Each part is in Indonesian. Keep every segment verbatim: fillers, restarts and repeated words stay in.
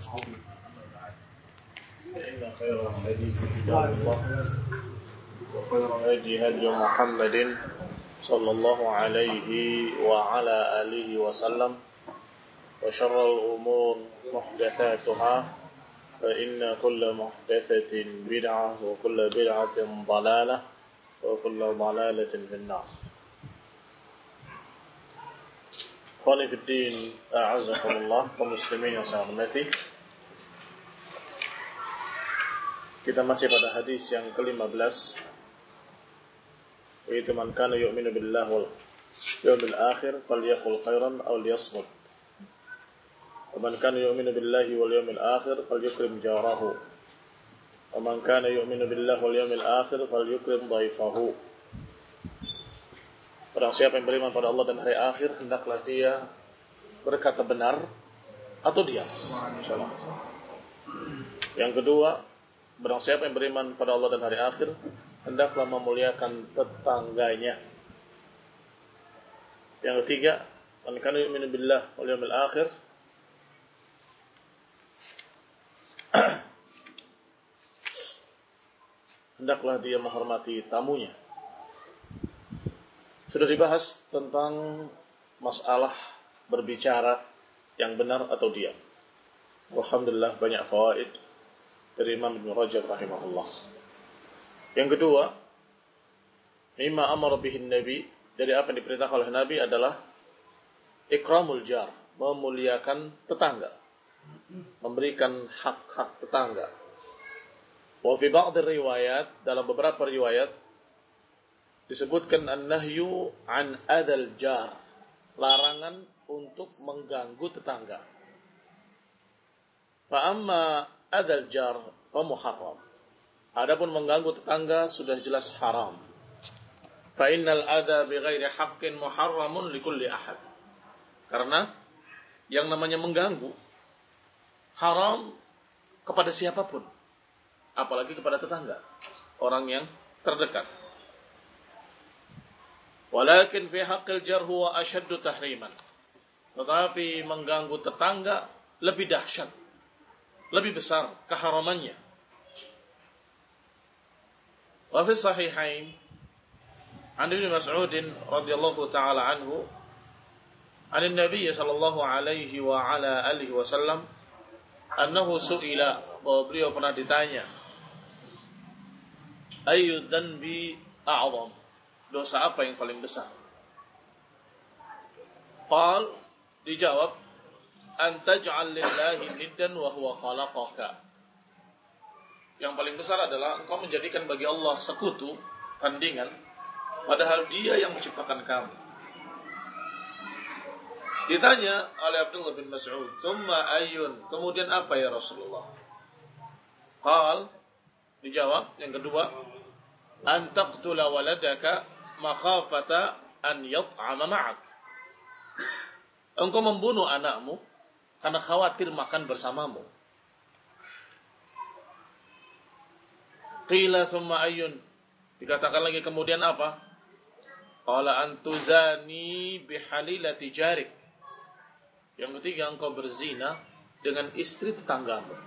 فإن خير الحديث كتاب الله وخير الهدي هدي محمد صلى الله عليه وعلى آله وسلم وشر الأمور محدثاتها فإن كل محدثة بدعة وكل بدعة ضلالة وكل ضلالة في النار. Ikhwani fi din, a'azzakumullah, kaum muslimin yang saya hormati. Kita masih pada hadis yang kelima belas, yaitu man kana yu'minu billahi wal yawmil akhir falyaqul khairan aw liyasmut. Wa man kana yu'minu billahi wal yawmil akhir falyukrim jarahu. Wa man kana yu'minu billahi wal yawmil akhir falyukrim dhaifahu. Barang siapa yang beriman pada Allah dan hari akhir, hendaklah dia berkata benar atau diam. Insyaallah. Yang kedua, barang siapa yang beriman pada Allah dan hari akhir, hendaklah memuliakan tetangganya. Yang ketiga, man kana yu'minu billahi wal yawmil akhir hendaklah dia menghormati tamunya. Sudah dibahas tentang masalah berbicara yang benar atau diam. Alhamdulillah banyak fawaid dari Imam Ibn Rajab rahimahullah. Yang kedua, mimma amara bihin Nabi, dari apa yang diperintahkan oleh Nabi adalah ikramul jar, memuliakan tetangga, memberikan hak-hak tetangga. Wa fi ba'd riwayat, dalam beberapa riwayat disebutkan an-nahyu an adal jar, larangan untuk mengganggu tetangga. Fa amma adal jar fa muharram, adapun mengganggu tetangga sudah jelas haram. Fa innal adha bighairi haqqin muharramun likulli ahad, karena yang namanya mengganggu haram kepada siapapun, apalagi kepada tetangga, orang yang terdekat. Walakin fi haqqil jar huwa ashaddu tahriman, tetapi mengganggu tetangga lebih dahsyat, lebih besar keharamannya. Wa fi sahihain an Ibnu Mas'ud radhiyallahu taala anhu an Nabi sallallahu alaihi wa ala alihi wasallam annahu su'ila, bahwa beliau pernah ditanya, ayyu dhanbi a'zam, dosa apa yang paling besar? Qal, dijawab, an taj'al lillahi niddan wa huwa khalaqaka. Yang paling besar adalah engkau menjadikan bagi Allah sekutu, tandingan, padahal Dia yang menciptakan kamu. Ditanya oleh Abdullah bin Mas'ud, "Tsumma ayyun?" Kemudian apa ya Rasulullah? Qal, dijawab, yang kedua, an taqtula waladaka makhafata an yat'ama ma'ak. Engkau membunuh anakmu karena khawatir makan bersamamu. Qila thumma ayyun, dikatakan lagi kemudian apa? Qala an tuzani bihalilati jarik. Yang ketiga, engkau berzina dengan istri tetanggamu.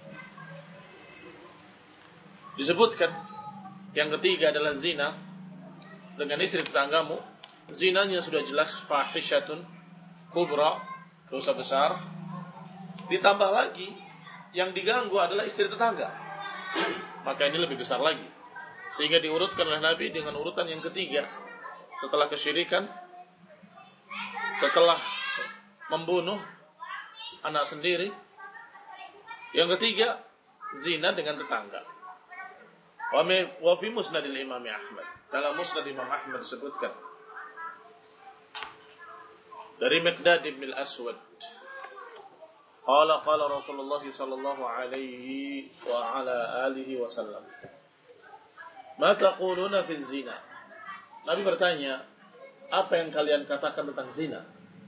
Disebutkan yang ketiga adalah zina dengan istri tetanggamu. Zinanya sudah jelas fahisyatun kubra, dosa besar. Ditambah lagi yang diganggu adalah istri tetangga, maka ini lebih besar lagi. Sehingga diurutkan oleh Nabi dengan urutan yang ketiga, setelah kesyirikan, setelah membunuh anak sendiri, yang ketiga zina dengan tetangga. Wa fi musnadil Imam Ahmad, dalam musnad Imam Ahmad disebutkan dari Miqdad bin al-Aswad, qala qala Rasulullah sallallahu alaihi wa ala alihi wasallam, ma taquluna fi zina? Nabi bertanya, apa yang kalian katakan tentang zina?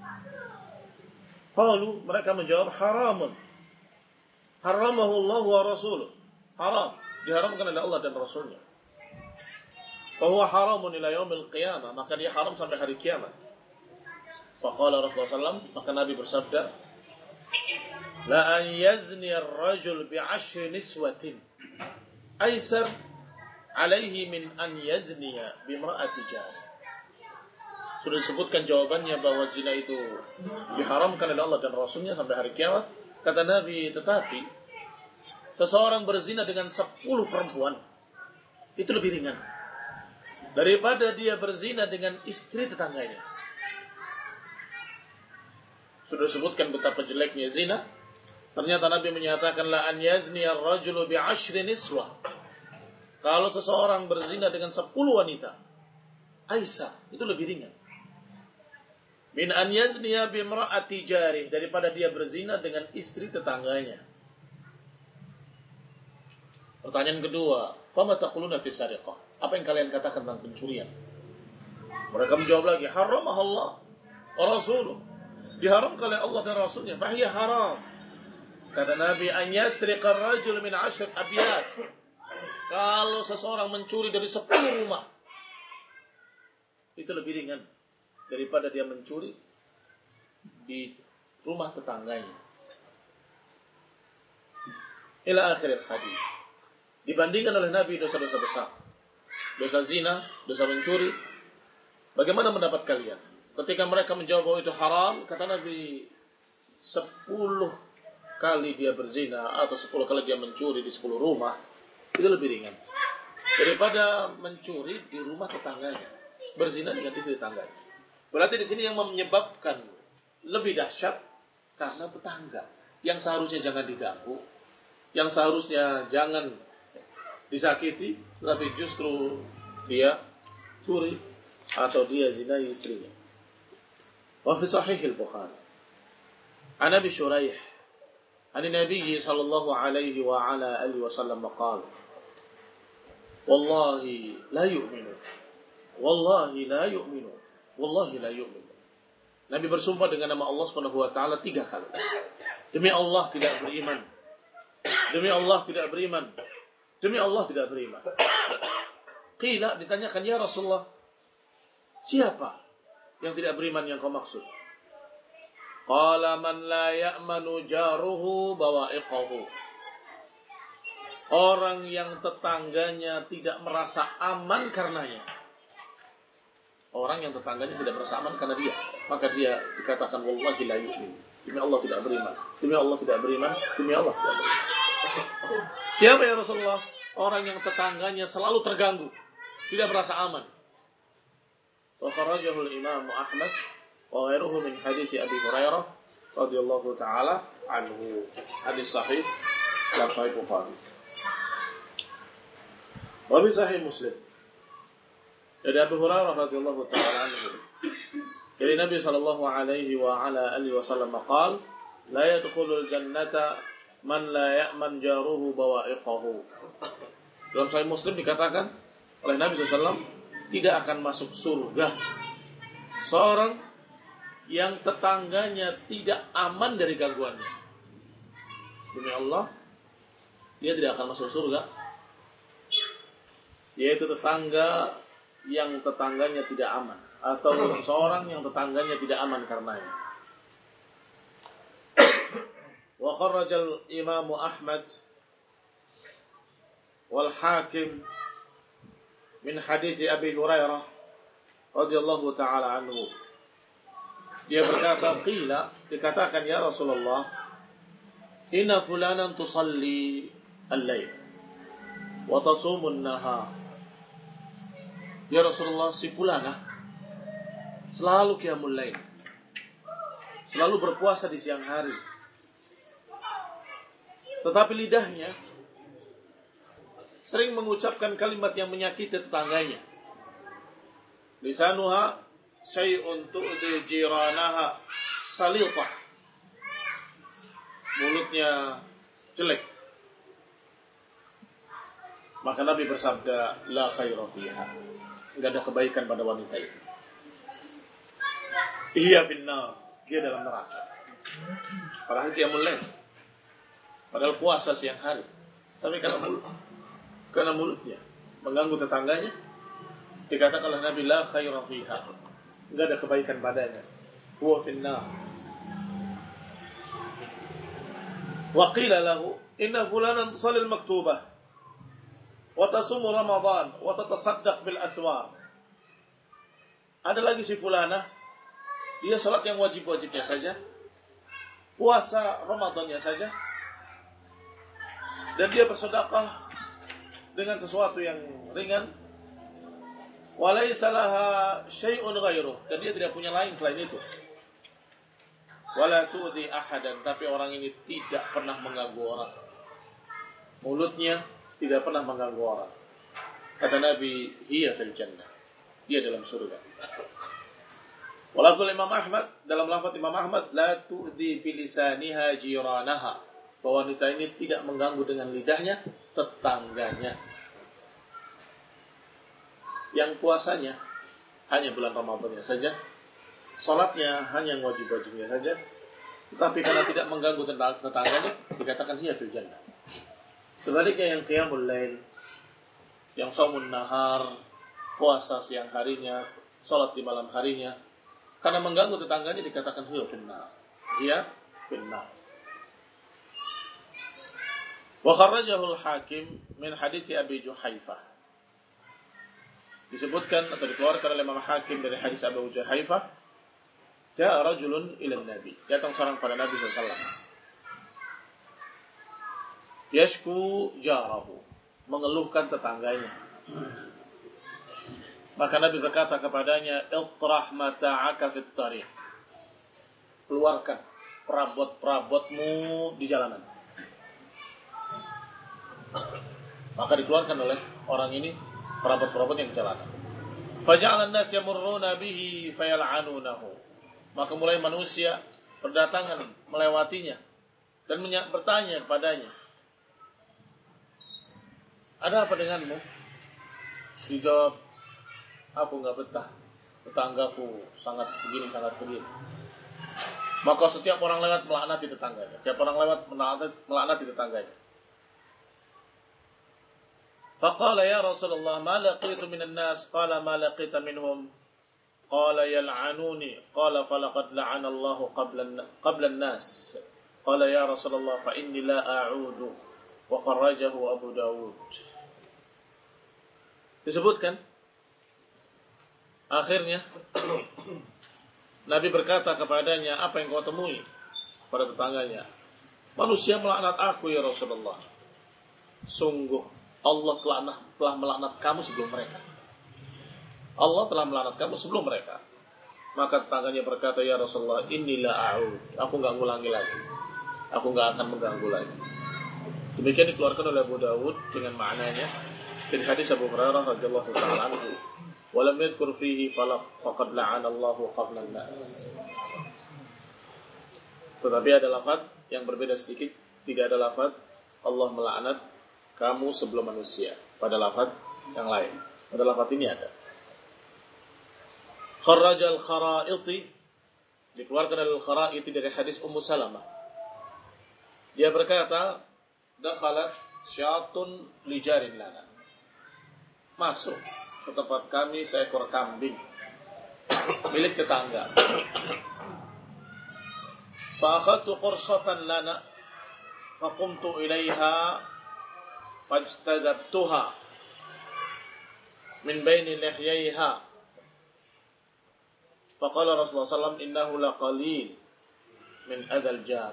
Qalu, mereka menjawab, haramun, haramahu Allah wa rasuluh, haram, diharamkan oleh Allah dan Rasulnya. Fahuwa haramun ila yaumil qiyamah, maka dia haram sampai hari kiamat. Faqala Rasulullah sallallahu alaihi wasallam, maka Nabi bersabda, La an yazni ar-rajul bi'ashri niswatin aisar alaihi min an yazniya bimra'ati jari. Sudah disebutkan jawabannya bahwa zina itu diharamkan oleh Allah dan Rasulnya sampai hari kiamat. Kata Nabi, tetapi seseorang berzina dengan sepuluh perempuan itu lebih ringan daripada dia berzina dengan istri tetangganya. Sudah disebutkan betapa jeleknya zina. Ternyata Nabi menyatakan la an yazni ar-rajulu bi'ashri niswah. Kalau seseorang berzina dengan sepuluh wanita, aisa, itu lebih ringan. Min an yazniya bimra'ati jari, daripada dia berzina dengan istri tetangganya. Pertanyaan kedua, fama taquluna fi sariqah? Apa yang kalian katakan tentang pencurian? Mereka menjawab lagi, haramah Allah wa rasuluh. Diharamkan oleh Allah dan Rasulnya, fahiya haram. Kata Nabi, an yasriqa ar-rajul min ashr abyad. Kalau seseorang mencuri dari sepuluh rumah, itu lebih ringan daripada dia mencuri di rumah tetangganya. Ila akhir hadis. Dibandingkan oleh Nabi dosa-dosa besar, dosa zina, dosa mencuri. Bagaimana pendapat kalian? Ketika mereka menjawab bahwa itu haram, kata Nabi, sepuluh kali dia berzina atau sepuluh kali dia mencuri di sepuluh rumah, itu lebih ringan daripada mencuri di rumah tetangganya, berzina dengan istri tetangganya. Berarti di sini yang menyebabkan lebih dahsyat karena tetangga yang seharusnya jangan diganggu, yang seharusnya jangan disakiti, tapi justru dia curi atau dia zina istrinya. Wa fi sahih al-Bukhari an Abi Shuraih an Nabi sallallahu alaihi wa ala alihi wasallam qala wallahi la yu'minu wallahi la yu'minu wallahi la yu'minu. Nabi bersumpah dengan nama Allah Subhanahu wa taala tiga kali. Demi Allah tidak beriman. Demi Allah tidak beriman. Demi Allah tidak beriman. Qila, ditanyakan, ya Rasulullah, siapa yang tidak beriman yang kau maksud? Qala man la ya'manu jaruhu bawa'iqahu. Orang yang tetangganya tidak merasa aman karenanya. Orang yang tetangganya tidak merasa aman karena dia, maka dia dikatakan wallahi la yu'min. Demi Allah tidak beriman. Demi Allah tidak beriman. Demi Allah tidak beriman. Siapa ya Rasulullah? Orang yang tetangganya selalu terganggu, tidak merasa aman. Wa kharajahu al-Imam Ahmad wa ghairuhu min hadits Abi Hurairah radhiyallahu taala anhu. Hadis sahih dalam Sahih Bukhari. Wa bi Sahih Muslim. Dari Abu Hurairah radhiyallahu taala anhu. Dari Nabi sallallahu alaihi wa ala alihi wasallam qaal, la yadkhulul jannata man la ya'man jaruhu bawa'iqahu. Dalam Sahih Muslim dikatakan oleh Nabi sallallahu alaihi wasallam, tidak akan masuk surga seorang yang tetangganya tidak aman dari gangguannya. Demi Allah, dia tidak akan masuk surga, yaitu tetangga yang tetangganya tidak aman, atau seorang yang tetangganya tidak aman karenanya. Wa kharrajal Imam Ahmad wal Hakim min hadits Abi Hurairah radhiyallahu taala anhu. Dia berkata, qila, dikatakan ya Rasulullah, inna fulanan tusalli al-lail wa tasumun nahar. Ya Rasulullah, si fulana selalu qiyamul lail, selalu berpuasa di siang hari, tetapi lidahnya sering mengucapkan kalimat yang menyakiti tetangganya. Lisanuha syai'un tu'di jiranaha salitah. Mulutnya jelek. Maka Nabi bersabda, la khaira fiha. Enggak ada kebaikan pada wanita itu. Hiya finnar, dia dalam neraka. Padahal dia mulai. Padahal puasa siang hari. Tapi karena mulut, karena mulutnya mengganggu tetangganya, dikatakan oleh Nabi, la khaira fiha. Enggak ada kebaikan padanya. Huwa finnar. Wa qila lahu inna fulanan tusalli al-maktubah wa tasumu Ramadan wa tatasaddaq bil athwar. Ada lagi si fulana, dia salat yang wajib-wajibnya saja, puasa Ramadannya saja, dan dia bersedekah dengan sesuatu yang ringan. Walaysa laha syai'un ghairuh, dan dia tidak punya lain selain itu. Wala tu'dhi ahadan, tapi orang ini tidak pernah mengganggu orang. Mulutnya tidak pernah mengganggu orang. Kata Nabi, hiya fil jannah, dia dalam surga. Walafdzul Imam Ahmad, dalam lafaz Imam Ahmad, la tu'dhi bilisaniha jiranaha, bahwa wanita ini tidak mengganggu dengan lidahnya tetangganya. Yang puasanya hanya bulan Ramadannya saja, salatnya hanya wajib-wajibnya saja, tetapi karena tidak mengganggu tetangganya, dikatakan hiya fil jannah. Sebaliknya yang qiyamul lail, yang shaumun nahar, puasa siang harinya, salat di malam harinya, karena mengganggu tetangganya, dikatakan hiya fil nar. Hiya fil nar. Wa kharrajahu al-Hakim min hadits Abi Juhaifah. Disebutkan atau dikeluarkan oleh Imam Hakim dari hadis Abu Juhaifah, ja'a rajulun ila Nabi, datang seorang pada Nabi sallallahu alaihi wasallam, yashku jarahu, mengeluhkan tetangganya. Maka Nabi berkata kepadanya, itrah mata'aka fit tariq, keluarkan perabot-perabotmu di jalanan. Maka dikeluarkan oleh orang ini perabot-perabot yang jalan. Faja'ala an-nas yamurruna bihi fayal'anunahu. Maka mulai manusia berdatangan melewatinya dan bertanya kepadanya, ada apa denganmu? Dijawab, aku enggak betah, tetanggaku sangat begini, sangat begini. Maka setiap orang lewat melaknati tetangganya. Setiap orang lewat melaknati tetangganya. فقال يا رسول الله ما لقيت من الناس قال ما لقيت منهم قال يلعنوني قال فلقد لعن الله قبل قبل الناس قال يا رسول الله فإني لا أعود وخرجه أبو داود. Disebutkan akhirnya Nabi berkata kepadanya, apa yang kau temui pada tetangganya? Manusia melaknat aku ya Rasulullah. Sungguh Allah telah, telah melaknat kamu sebelum mereka. Allah telah melaknat kamu sebelum mereka. Maka tetangganya berkata, ya Rasulullah, inilah a'ud, aku enggak ngulangi lagi, aku enggak akan mengganggu lagi. Demikian dikeluarkan oleh Abu Dawud dengan maknanya dari hadis Abu Hurairah radhiyallahu ta'ala anhu, wa lam yadhkur fihi faqad la'ana Allahu qabla an-nas. Tetapi ada lafaz yang berbeda sedikit, tidak ada lafaz Allah melaknat kamu sebelum manusia. Pada lafaz yang lain, pada lafaz ini ada. Kharrajal Kharaiti, dikeluarkan dari Al-Kharaiti dari hadis Ummu Salamah. Dia berkata, dakhalat syatun li jarin lana, masuk ke tempat kami seekor kambing milik tetangga. Fa akhadtu qursatan lana fa qumtu ilaiha fajtadabtuha min baini lihyaiha faqala Rasulullah sallallahu alaihi wasallam innahu laqalil min adzal jar.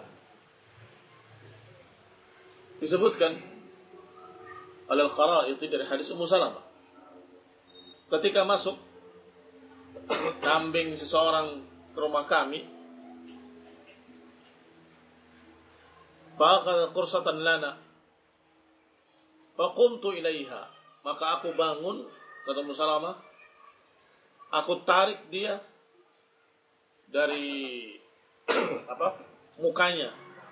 Disebutkan oleh Al-Kharaiti dari hadis Ummu Salamah, ketika masuk kambing seseorang ke rumah kami, fa akhadha qursatan lana faqumtu ilaiha, maka aku bangun, kata Ummu Salamah, aku tarik dia dari apa? mukanya.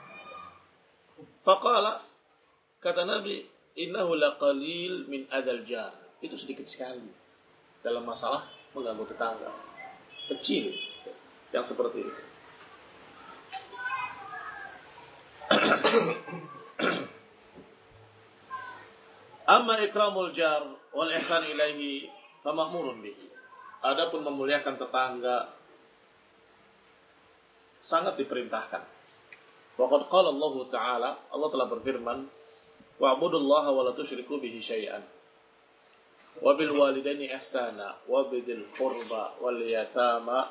Faqala, kata Nabi, innahu laqalil min adzal jar. Itu sedikit sekali dalam masalah mengganggu tetangga. Kecil yang seperti itu. Amma ikramul jar wal ihsan ilaihi fa ma'murun bihi. Adapun memuliakan tetangga sangat diperintahkan. Waqad qala Allah Ta'ala, Allah telah berfirman, wa'budullaha wa la tusyriku bihi syai'an. Wa bil walidaini ihsana wa bidil qurba wal yatama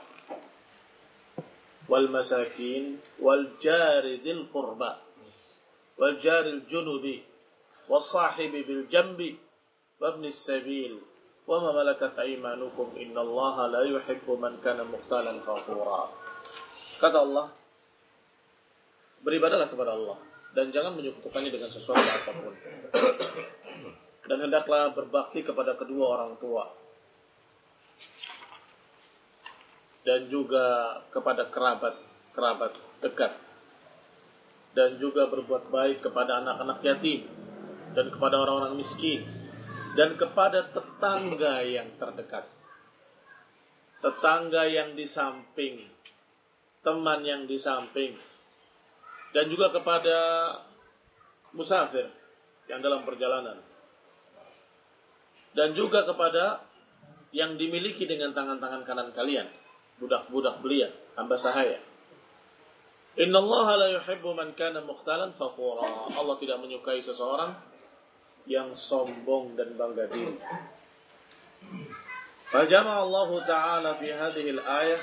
wal masakin wal jari dzil qurba wal jaril junubi was sahibi bil jambi wa ibnis sabil wa ma malakat aymanukum innallaha la yuhibbu man kana mukhtalan fakhura. Kata Allah, beribadahlah kepada Allah dan jangan menyekutukannya dengan sesuatu apapun. Dan hendaklah berbakti kepada kedua orang tua dan juga kepada kerabat-kerabat dekat, dan juga berbuat baik kepada anak-anak yatim dan kepada orang-orang miskin dan kepada tetangga yang terdekat, tetangga yang di samping, teman yang di samping, dan juga kepada musafir yang dalam perjalanan, dan juga kepada yang dimiliki dengan tangan-tangan kanan kalian, budak-budak belia, hamba sahaya. Innallaha la yuhibbu man kana mukhtalan fakhura. Allah tidak menyukai seseorang yang sombong dan bangga diri. Fajama Allah Ta'ala fi hadhihi al-ayah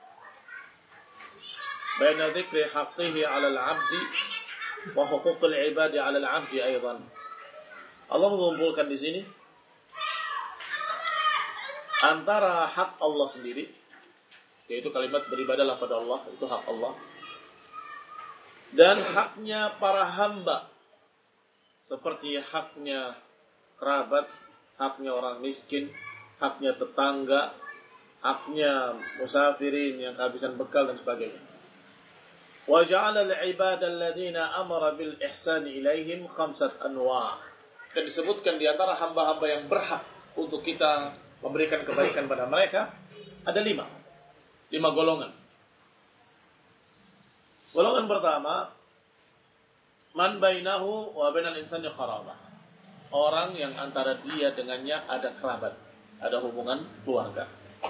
baina dzikri haqqihi 'ala al-'abdi wa huquqil 'ibadi 'ala al-'abdi aidan. Allah mengumpulkan di sini antara hak Allah sendiri, yaitu kalimat beribadahlah pada Allah, itu hak Allah, dan haknya para hamba, seperti haknya kerabat, haknya orang miskin, haknya tetangga, haknya musafirin yang kehabisan bekal dan sebagainya. Wa ja'ala al-'ibada alladziina amara bil ihsani ilaihim khamsat anwa'. Dan disebutkan di antara hamba-hamba yang berhak untuk kita memberikan kebaikan pada mereka ada lima, lima golongan. Golongan pertama, man bainahu wa bainal insani qarabah. Orang yang antara dia dengannya ada kerabat, ada hubungan keluarga.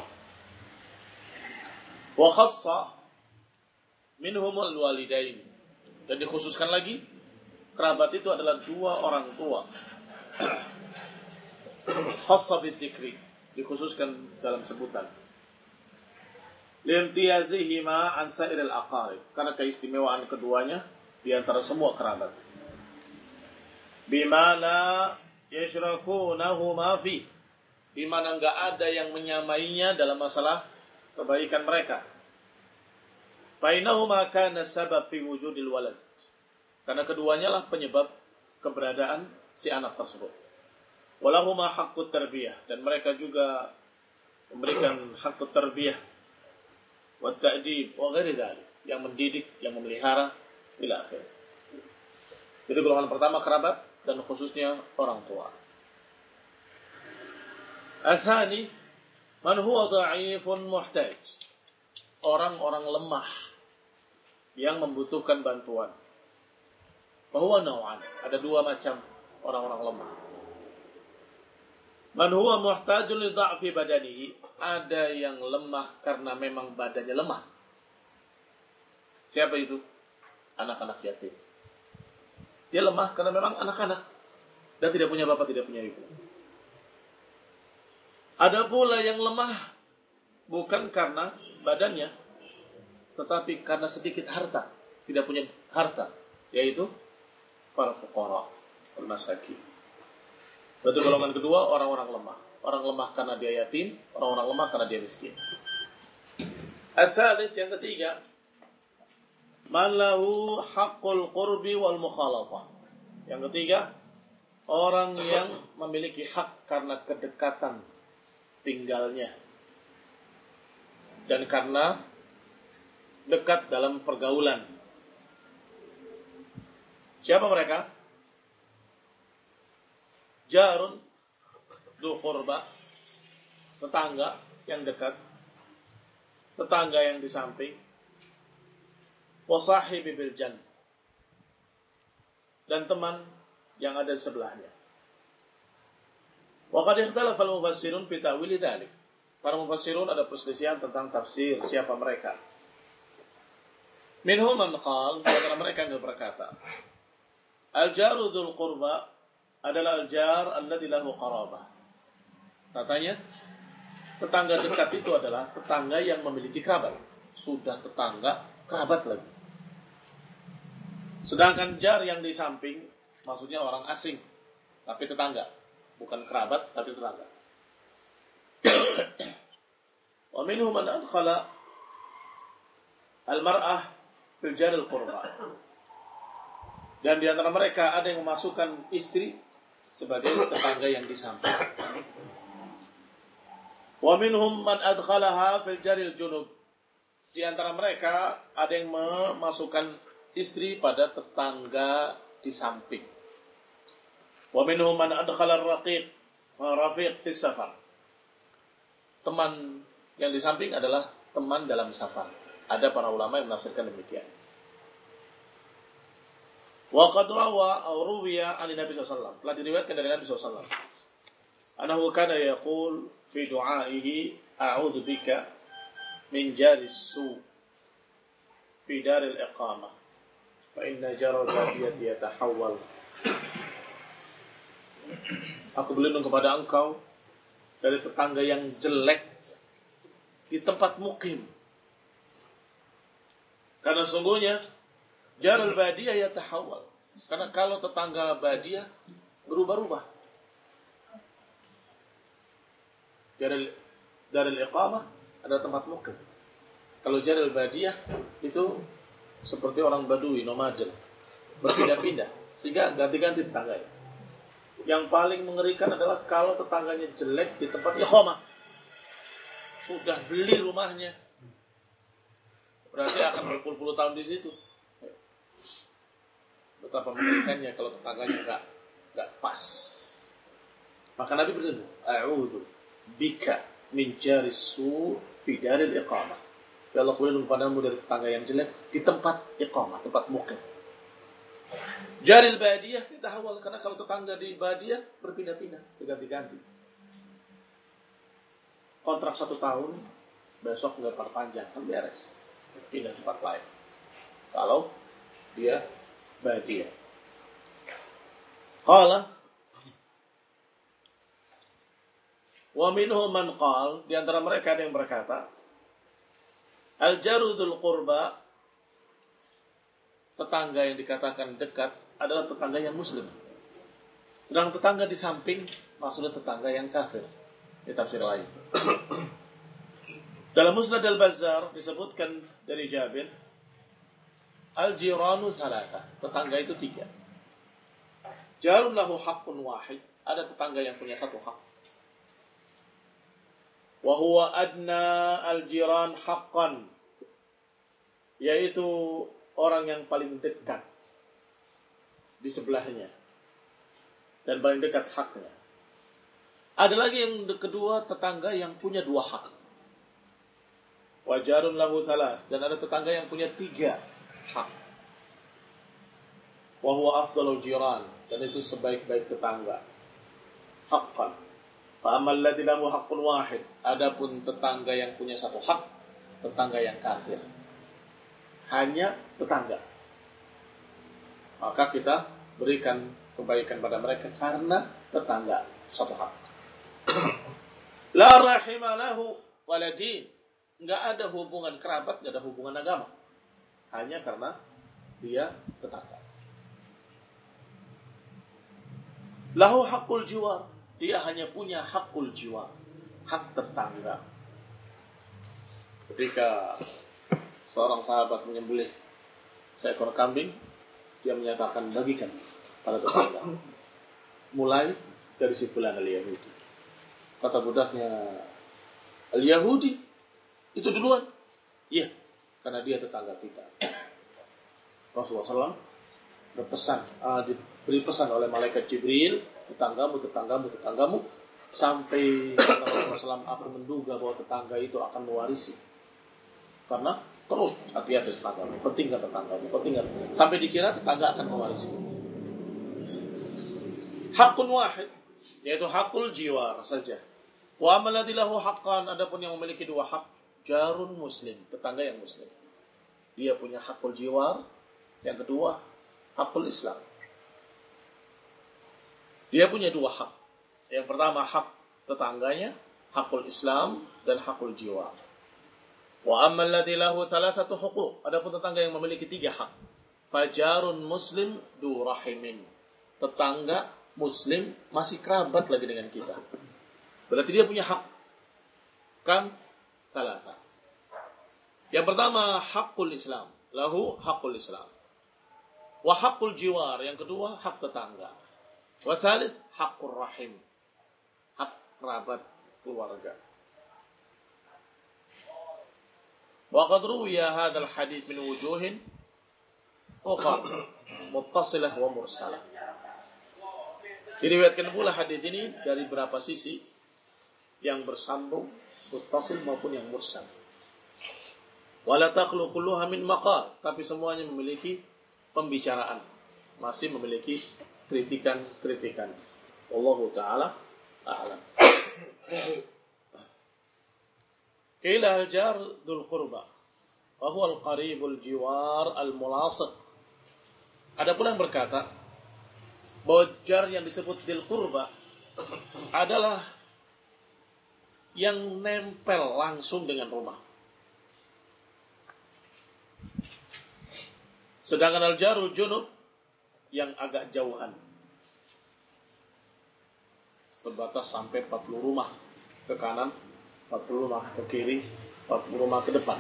Wa khassa minhumul walidain. Dan dikhususkan lagi, kerabat itu adalah dua orang tua. Khassa bidzikri, dikhususkan dalam sebutan. Limtiyazihima an sa'iril aqarib, karena keistimewaan keduanya di antara semua kerabat. Bima la yashrakunahuma fi, di mana enggak ada yang menyamainya dalam masalah kebaikan mereka. Bainahuma kana sabab fi wujudil walad, karena keduanya lah penyebab keberadaan si anak tersebut. Walahuma haqqut tarbiyah, dan mereka juga memberikan haqqut tarbiyah wa ta'dib wa ghairi dzalik, yang mendidik, yang memelihara ila akhir. Jadi golongan pertama kerabat dan khususnya orang tua. Atsani man huwa dha'ifun muhtaj, orang-orang lemah yang membutuhkan bantuan. Bahwa nau'an, ada dua macam orang-orang lemah. Man huwa muhtajun li dha'fi badanihi, ada yang lemah karena memang badannya lemah. Siapa itu? Anak-anak yatim. Dia lemah karena memang anak-anak dan tidak punya bapak, tidak punya ibu. Ada pula yang lemah bukan karena badannya, tetapi karena sedikit harta, tidak punya harta, yaitu para fuqara, al-masakin. Berarti golongan kedua orang-orang lemah. Orang lemah karena dia yatim, orang-orang lemah karena dia miskin. Ats-tsalits, yang ketiga, man lahu haqqul qurbi wal mukhalafah. Yang ketiga, orang yang memiliki hak karena kedekatan tinggalnya dan karena dekat dalam pergaulan. Siapa mereka? Jarun du qurba, tetangga yang dekat, tetangga yang di samping, wa sahibi bil jan, dan teman yang ada di sebelahnya. Wa qad ikhtalafa al-mufassirun fi ta'wil dzalik. Para mufassirun ada perselisihan tentang tafsir siapa mereka. Minhum man qala, antara mereka yang berkata, al-jaru dzul qurba adalah al-jar alladzi lahu qarabah. Katanya, tetangga dekat itu adalah tetangga yang memiliki kerabat. Sudah tetangga, kerabat lagi. Sedangkan jar yang di samping, maksudnya orang asing, tapi tetangga. Bukan kerabat, tapi tetangga. Wa minhum man adkhala al-mar'ah fil jar al-qurba. Dan di antara mereka ada yang memasukkan istri sebagai tetangga yang di samping. Wa minhum man adkhalaha fil jar al-junub. Di antara mereka ada yang memasukkan istri pada tetangga di samping. Wa minhum man adkhala ar-raqiq wa rafiq fi safar. Teman yang di samping adalah teman dalam safar. Ada para ulama yang menafsirkan demikian. Wa qad rawa aw ruwiya 'an Nabi sallallahu alaihi wasallam. Telah diriwayatkan dari Nabi sallallahu alaihi wasallam. Anahu kana yaqul fi du'aihi a'udzu bika min jaris su fi daril iqamah fa inna jaral badiyati yatahawwal. Aku berlindung kepada engkau dari tetangga yang jelek di tempat mukim. Karena sungguhnya jaral badiyah yatahawwal. Karena kalau tetangga badiyah berubah-ubah. Dari dari iqamah ada tempat mukim. Kalau jaril badiyah itu seperti orang Badui, nomaden, berpindah-pindah, sehingga ganti-ganti tetangganya. Yang paling mengerikan adalah kalau tetangganya jelek di tempat iqamah. Sudah beli rumahnya, berarti akan berpuluh-puluh tahun di situ. Betapa mengerikannya kalau tetangganya enggak enggak pas. Maka Nabi berdoa, a'udzu bika min jaris su fi daril iqamah. Ya Allah, berlindung padamu dari tetangga yang jelek di tempat iqamah, tempat mukim. Jaril badiyah ditahawal, karena kalau tetangga di badiyah berpindah-pindah, berganti-ganti. Kontrak satu tahun, besok nggak perpanjang, kan beres. Pindah tempat lain. Kalau dia badiyah. Qala wa minhum man qala, di antara mereka ada yang berkata, al-jaru dzul qurba, tetangga yang dikatakan dekat adalah tetangga yang muslim. Sedang tetangga di samping maksudnya tetangga yang kafir. Ini tafsir lain. Dalam Musnad al-Bazzar disebutkan dari Jabir, al-jiranu thalatha, tetangga itu tiga. Jarun lahu haqqun wahid, ada tetangga yang punya satu hak. Wa huwa adna al-jiran haqqan, yaitu orang yang paling dekat di sebelahnya dan paling dekat haknya. Ada lagi yang kedua, tetangga yang punya dua hak. Wa jarun lahu thalath, dan ada tetangga yang punya tiga hak. Wa huwa afdalul jiran, dan itu sebaik-baik tetangga. Haqqan. Fa ammal ladzi lahu haqqun wahid, adapun tetangga yang punya satu hak, tetangga yang kafir. Hanya tetangga. Maka kita berikan kebaikan pada mereka karena tetangga satu hak. La rahima lahu wala din, enggak ada hubungan kerabat, enggak ada hubungan agama. Hanya karena dia tetangga. Lahu haqqul jiwar, dia hanya punya haqqul jiwar, hak tetangga. Ketika seorang sahabat menyembelih seekor kambing, dia menyatakan bagikan pada tetangga. Mulai dari si fulan al-Yahudi. Kata budaknya, al-Yahudi itu duluan. Iya, karena dia tetangga kita. Rasulullah shallallahu alaihi wasallam berpesan, uh, diberi pesan oleh malaikat Jibril, tetanggamu, tetanggamu, tetanggamu, sampai kata Rasulullah shallallahu alaihi wasallam, aku menduga bahwa tetangga itu akan mewarisi. Karena terus hati-hati tetanggamu, pentingkan tetanggamu, pentingkan. Sampai dikira tetangga akan mewarisi. Hakun wahid, yaitu hakul jiwar saja. Wa amal ladzi lahu haqqan, adapun yang memiliki dua hak, jarun muslim, tetangga yang muslim. dia punya hakul jiwar. Yang kedua, hakul Islam. Dia punya dua hak. Yang pertama hak tetangganya, hakul Islam dan hakul jiwar. Wa amma alladhi lahu thalathatu huquq. Adapun tetangga yang memiliki tiga hak. Fajarun muslim du rahimin. Tetangga muslim masih kerabat lagi dengan kita. Berarti dia punya hak. Kan? Thalatha. Yang pertama hakul Islam. Lahu hakul Islam. Wa hakul jiwar. Yang kedua hak tetangga. Wa thalith hakul rahim. Hak kerabat keluarga. Wa qad ruwiya hadzal hadits min wujuhin ukhra muttasilah wa mursalah. Diriwayatkan pula hadis ini dari beberapa sisi yang bersambung, muttasil maupun yang mursal. Wala takhlu kulluha min maqal, tapi semuanya memiliki pembicaraan, masih memiliki kritikan-kritikan. Wallahu taala a'lam. Qila al-jar dzul qurba wa huwa al-qaribul jiwar al-mulasiq. Ada pula yang berkata bahwa jar yang disebut dzul qurba adalah yang nempel langsung dengan rumah. Sedangkan al-jarul junub yang agak jauhan. Sebatas sampai empat puluh rumah ke kanan, empat puluh rumah ke kiri, empat puluh rumah ke depan.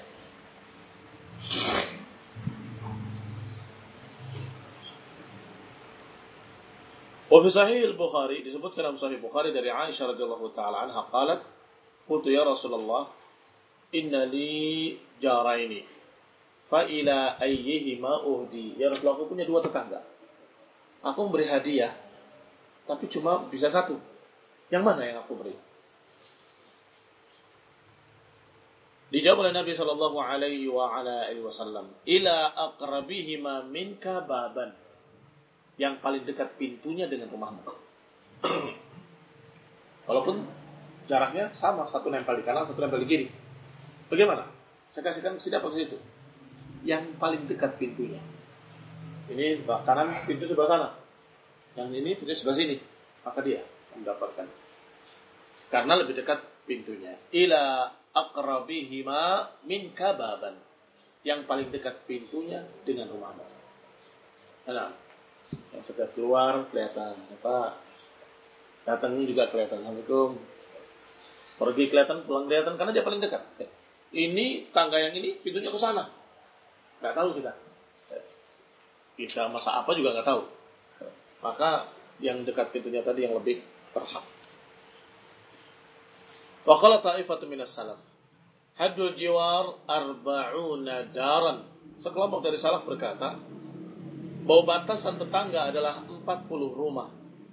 Wa fi sahih al-Bukhari, disebutkan dalam sahih Bukhari dari Aisyah radhiyallahu taala anha qalat, "Qultu ya Rasulullah, inna li jaraini, fa ila ayyihima uhdi." Ya Rasulullah, aku punya dua tetangga. Aku memberi hadiah, tapi cuma bisa satu. Yang mana yang aku beri? Dijawab oleh Nabi sallallahu alaihi wa ala alihi wasallam, "Ila aqrabihima minka baban." Yang paling dekat pintunya dengan rumahmu. Walaupun jaraknya sama, satu nempel di kanan, satu nempel di kiri. Bagaimana? Saya kasihkan sini apa ke situ? Yang paling dekat pintunya. Ini kanan pintu sebelah sana. Yang ini pintu sebelah sini. Maka dia mendapatkan. Karena lebih dekat pintunya. Ila aqrabihima minka baban. Yang paling dekat pintunya dengan rumahmu. Nah, yang sudah keluar kelihatan apa, datang juga kelihatan, assalamualaikum, pergi kelihatan, pulang kelihatan, karena dia paling dekat. Ini tangga yang ini pintunya ke sana, nggak tahu kita kita masa apa juga nggak tahu. Maka yang dekat pintunya tadi yang lebih berhak. Wa qala ta'ifatu minas salaf, haddul jiwar arba'una daran. Sekelompok dari salaf berkata bahwa batasan tetangga adalah empat puluh rumah.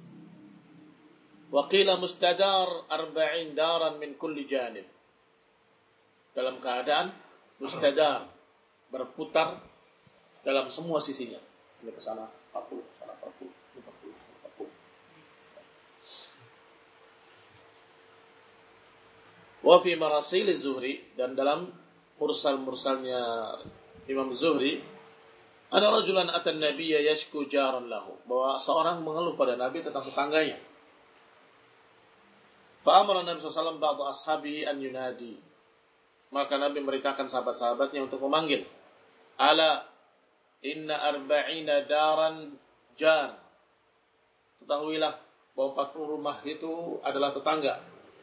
Wa qila mustadar arba'in daran min kulli janib. Dalam keadaan mustadar, berputar dalam semua sisinya. Ini ke sana empat puluh, sana empat puluh, empat puluh, empat puluh. Wa fi marasil az-Zuhri, dan dalam mursal-mursalnya Imam Zuhri, ada rajulan atan nabiyya yashku jaran lahu, bahwa seorang mengeluh pada Nabi tentang tetangganya. Fa amara Nabi sallallahu alaihi wasallam ba'd ashabi an yunadi. Maka Nabi merintahkan sahabat-sahabatnya untuk memanggil. Ala inna arba'ina daran jar. Ketahuilah bahwa empat puluh rumah itu adalah tetangga.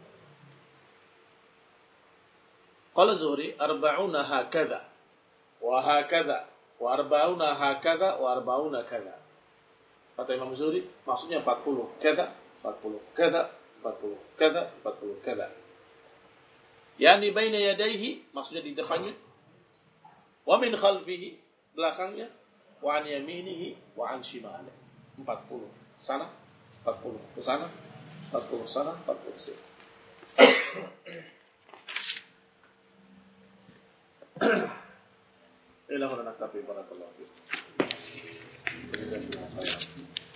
Qala Zuhri arba'una hakadha wa hakadha wa arba'una hakadha wa arba'una kadha. Kata Imam Zuhri, maksudnya empat puluh kadha, empat puluh kadha, empat puluh kadha, empat puluh kadha. Yani baina yadayhi, maksudnya di depannya, wa min khalfihi, belakangnya, wa an yaminihi wa an shimalihi. empat puluh sana, empat puluh ke sana, empat puluh sana, empat puluh ke sini. Ila huna naktafi, barakallahu fiikum.